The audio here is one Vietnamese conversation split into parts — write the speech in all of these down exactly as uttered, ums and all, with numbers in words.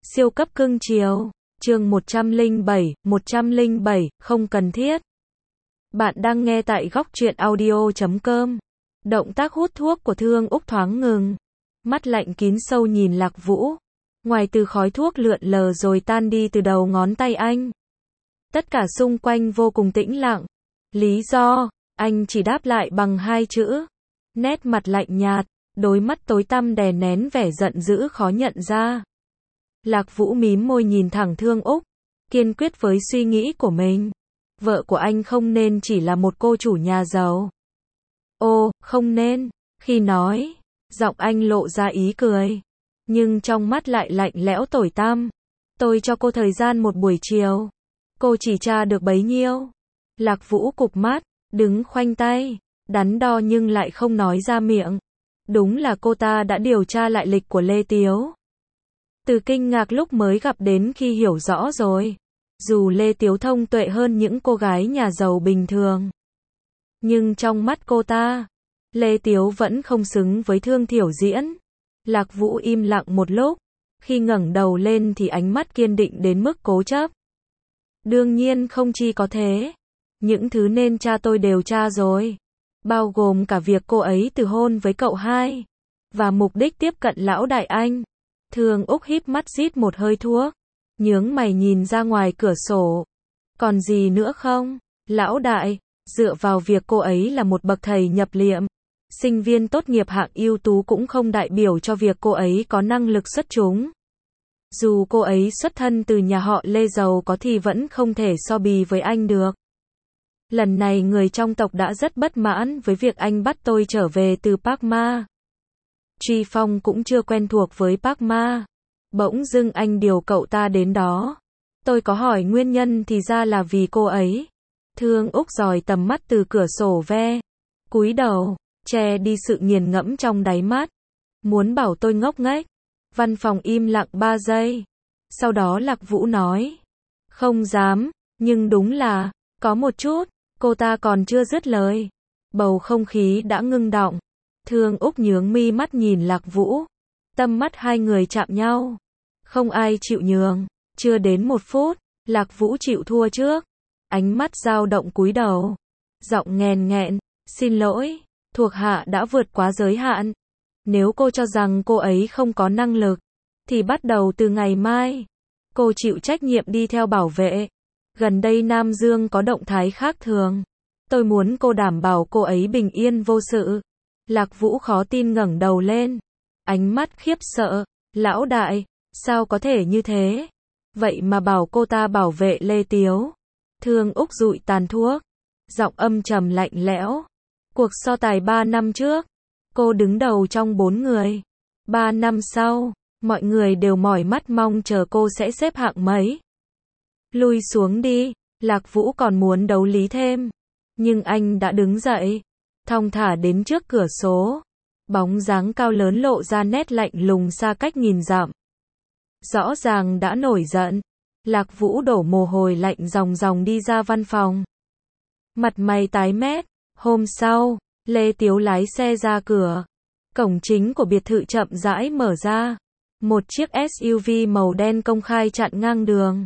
Siêu cấp cưng chiều. Chương một trăm lẻ bảy, một trăm lẻ bảy, không cần thiết. Bạn đang nghe tại góc truyện audio chấm com. Động tác hút thuốc của Thương Úc thoáng ngừng. Mắt lạnh kín sâu nhìn Lạc Vũ. Ngoài từ khói thuốc lượn lờ rồi tan đi từ đầu ngón tay anh. Tất cả xung quanh vô cùng tĩnh lặng. Lý do, anh chỉ đáp lại bằng hai chữ. Nét mặt lạnh nhạt, đôi mắt tối tăm đè nén vẻ giận dữ khó nhận ra. Lạc Vũ mím môi nhìn thẳng Thương Úc, kiên quyết với suy nghĩ của mình. Vợ của anh không nên chỉ là một cô chủ nhà giàu. Ô, không nên. Khi nói, giọng anh lộ ra ý cười. Nhưng trong mắt lại lạnh lẽo tủi tăm. Tôi cho cô thời gian một buổi chiều. Cô chỉ tra được bấy nhiêu. Lạc Vũ cụp mắt, đứng khoanh tay, đắn đo nhưng lại không nói ra miệng. Đúng là cô ta đã điều tra lại lịch của Lê Tiếu. Từ kinh ngạc lúc mới gặp đến khi hiểu rõ rồi. Dù Lê Tiếu thông tuệ hơn những cô gái nhà giàu bình thường. Nhưng trong mắt cô ta, Lê Tiếu vẫn không xứng với Thương Thiểu Diễn. Lạc Vũ im lặng một lúc. Khi ngẩng đầu lên thì ánh mắt kiên định đến mức cố chấp. Đương nhiên không chỉ có thế. Những thứ nên tra tôi đều tra rồi. Bao gồm cả việc cô ấy từ hôn với cậu hai. Và mục đích tiếp cận lão đại anh. Thương Úc híp mắt rít một hơi thuốc. Nhướng mày nhìn ra ngoài cửa sổ. Còn gì nữa không? Lão đại, dựa vào việc cô ấy là một bậc thầy nhập liệm. Sinh viên tốt nghiệp hạng ưu tú cũng không đại biểu cho việc cô ấy có năng lực xuất chúng. Dù cô ấy xuất thân từ nhà họ Lê giàu có thì vẫn không thể so bì với anh được. Lần này người trong tộc đã rất bất mãn với việc anh bắt tôi trở về từ Park Ma. Truy Phong cũng chưa quen thuộc với Park Ma. Bỗng dưng anh điều cậu ta đến đó. Tôi có hỏi nguyên nhân thì ra là vì cô ấy. Thương Úc dòi tầm mắt từ cửa sổ ve. Cúi đầu, che đi sự nghiền ngẫm trong đáy mắt. Muốn bảo tôi ngốc nghếch. Văn phòng im lặng ba giây. Sau đó Lạc Vũ nói. Không dám, nhưng đúng là, có một chút. Cô ta còn chưa dứt lời. Bầu không khí đã ngưng đọng. Thương Úc nhướng mi mắt nhìn Lạc Vũ. Tâm mắt hai người chạm nhau. Không ai chịu nhường. Chưa đến một phút, Lạc Vũ chịu thua trước. Ánh mắt dao động cúi đầu. Giọng nghèn nghẹn. Xin lỗi, thuộc hạ đã vượt quá giới hạn. Nếu cô cho rằng cô ấy không có năng lực, thì bắt đầu từ ngày mai, cô chịu trách nhiệm đi theo bảo vệ. Gần đây Nam Dương có động thái khác thường. Tôi muốn cô đảm bảo cô ấy bình yên vô sự. Lạc Vũ khó tin ngẩng đầu lên. Ánh mắt khiếp sợ. Lão đại, sao có thể như thế? Vậy mà bảo cô ta bảo vệ Lê Tiếu. Thương Úc dụi tàn thuốc. Giọng âm trầm lạnh lẽo. Cuộc so tài ba năm trước, cô đứng đầu trong bốn người. Ba năm sau, mọi người đều mỏi mắt mong chờ cô sẽ xếp hạng mấy. Lui xuống đi. Lạc Vũ còn muốn đấu lý thêm. Nhưng anh đã đứng dậy. Thong thả đến trước cửa sổ. Bóng dáng cao lớn lộ ra nét lạnh lùng xa cách nghìn dặm. Rõ ràng đã nổi giận. Lạc Vũ đổ mồ hôi lạnh ròng ròng đi ra văn phòng. Mặt mày tái mét. Hôm sau, Lê Tiếu lái xe ra cửa. Cổng chính của biệt thự chậm rãi mở ra. Một chiếc ét u vê màu đen công khai chặn ngang đường.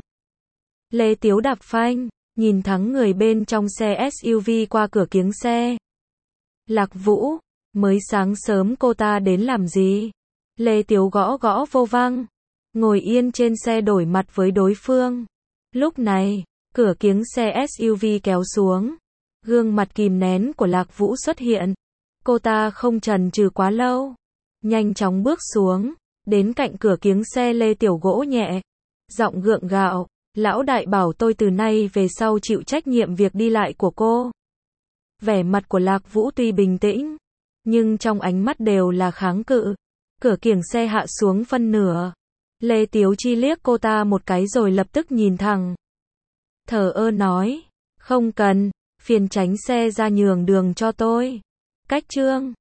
Lê Tiếu đạp phanh, nhìn thắng người bên trong xe ét u vê qua cửa kiếng xe. Lạc Vũ, mới sáng sớm cô ta đến làm gì? Lê Tiếu gõ gõ vô văng, ngồi yên trên xe đổi mặt với đối phương. Lúc này, cửa kiếng xe ét u vê kéo xuống. Gương mặt kìm nén của Lạc Vũ xuất hiện. Cô ta không chần chừ quá lâu. Nhanh chóng bước xuống, đến cạnh cửa kiếng xe Lê Tiểu gỗ nhẹ. Giọng gượng gạo. Lão đại bảo tôi từ nay về sau chịu trách nhiệm việc đi lại của cô. Vẻ mặt của Lạc Vũ tuy bình tĩnh, nhưng trong ánh mắt đều là kháng cự. Cửa kiếng xe hạ xuống phân nửa. Lê Tiếu chi liếc cô ta một cái rồi lập tức nhìn thẳng. Thờ ơ nói. Không cần, phiền tránh xe ra nhường đường cho tôi. Cách chương.